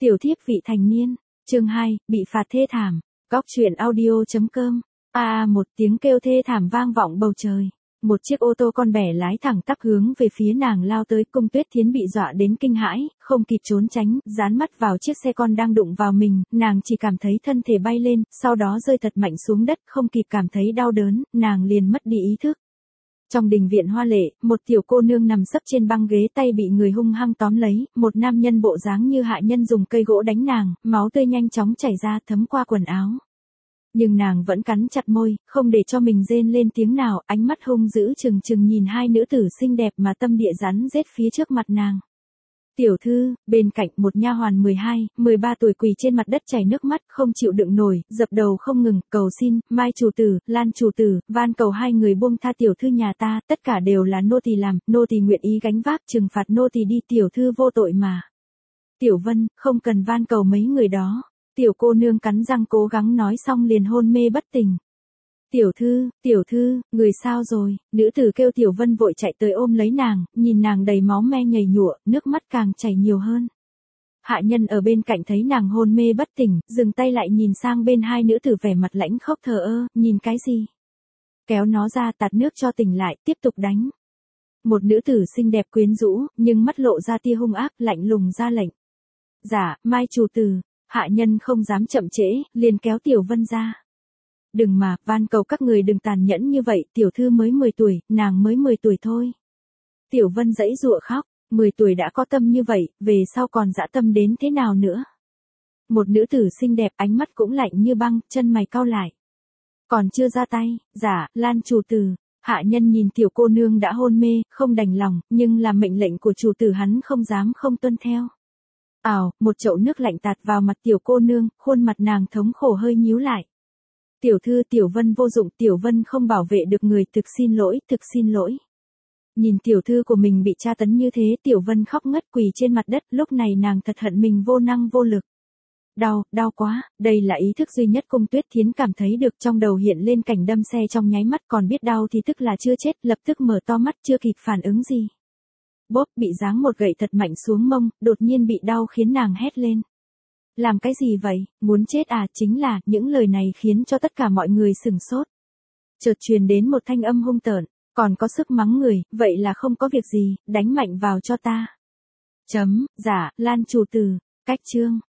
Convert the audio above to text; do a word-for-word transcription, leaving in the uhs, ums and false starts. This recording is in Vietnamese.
Tiểu thiếp vị thành niên, chương hai, bị phạt thê thảm, góc truyện audio.com, a a một tiếng kêu thê thảm vang vọng bầu trời. Một chiếc ô tô con bẻ lái thẳng tắp hướng về phía nàng lao tới. Cung Tuyết Thiến bị dọa đến kinh hãi, không kịp trốn tránh, dán mắt vào chiếc xe con đang đụng vào mình, nàng chỉ cảm thấy thân thể bay lên, sau đó rơi thật mạnh xuống đất, không kịp cảm thấy đau đớn, nàng liền mất đi ý thức. Trong đình viện hoa lệ, một tiểu cô nương nằm sấp trên băng ghế, tay bị người hung hăng tóm lấy, một nam nhân bộ dáng như hạ nhân dùng cây gỗ đánh nàng, máu tươi nhanh chóng chảy ra thấm qua quần áo. Nhưng nàng vẫn cắn chặt môi, không để cho mình rên lên tiếng nào, ánh mắt hung dữ trừng trừng nhìn hai nữ tử xinh đẹp mà tâm địa rắn rết phía trước mặt nàng. Tiểu thư, bên cạnh một nha hoàn mười hai, mười ba tuổi quỳ trên mặt đất chảy nước mắt, không chịu đựng nổi, dập đầu không ngừng, cầu xin, Mai chủ tử, Lan chủ tử, van cầu hai người buông tha tiểu thư nhà ta, tất cả đều là nô tỳ làm, nô tỳ nguyện ý gánh vác trừng phạt nô tỳ đi, tiểu thư vô tội mà. Tiểu Vân, không cần van cầu mấy người đó. Tiểu cô nương cắn răng cố gắng nói xong liền hôn mê bất tỉnh. Tiểu thư, tiểu thư, người sao rồi? Nữ tử kêu Tiểu Vân vội chạy tới ôm lấy nàng, nhìn nàng đầy máu me nhầy nhụa, nước mắt càng chảy nhiều hơn. Hạ nhân ở bên cạnh thấy nàng hôn mê bất tỉnh, dừng tay lại nhìn sang bên hai nữ tử vẻ mặt lãnh khốc thờ ơ, nhìn cái gì? Kéo nó ra tạt nước cho tỉnh lại, tiếp tục đánh. Một nữ tử xinh đẹp quyến rũ, nhưng mắt lộ ra tia hung ác, lạnh lùng ra lệnh. Dạ, Mai chủ tử. Hạ nhân không dám chậm trễ, liền kéo Tiểu Vân ra. Đừng mà, van cầu các người đừng tàn nhẫn như vậy, tiểu thư mới mười tuổi, nàng mới mười tuổi thôi. Tiểu Vân giãy giụa khóc, mười tuổi đã có tâm như vậy, về sau còn dã tâm đến thế nào nữa. Một nữ tử xinh đẹp, ánh mắt cũng lạnh như băng, chân mày cau lại. Còn chưa ra tay, dạ, Lan chủ tử. Hạ nhân nhìn tiểu cô nương đã hôn mê, không đành lòng, nhưng là mệnh lệnh của chủ tử hắn không dám không tuân theo. Ào, một chậu nước lạnh tạt vào mặt tiểu cô nương, khuôn mặt nàng thống khổ hơi nhíu lại. Tiểu thư Tiểu Vân vô dụng, Tiểu Vân không bảo vệ được người, thực xin lỗi, thực xin lỗi. Nhìn tiểu thư của mình bị tra tấn như thế, Tiểu Vân khóc ngất quỳ trên mặt đất, lúc này nàng thật hận mình vô năng vô lực. Đau, đau quá, đây là ý thức duy nhất Cung Tuyết Thiến cảm thấy được, trong đầu hiện lên cảnh đâm xe trong nháy mắt, còn biết đau thì tức là chưa chết, lập tức mở to mắt chưa kịp phản ứng gì. Bốp, bị giáng một gậy thật mạnh xuống mông, đột nhiên bị đau khiến nàng hét lên. Làm cái gì vậy, muốn chết à? Chính là, những lời này khiến cho tất cả mọi người sửng sốt. Chợt truyền đến một thanh âm hung tợn, còn có sức mắng người, vậy là không có việc gì, đánh mạnh vào cho ta. Chấm, dạ, Lan chủ tử, cách chương.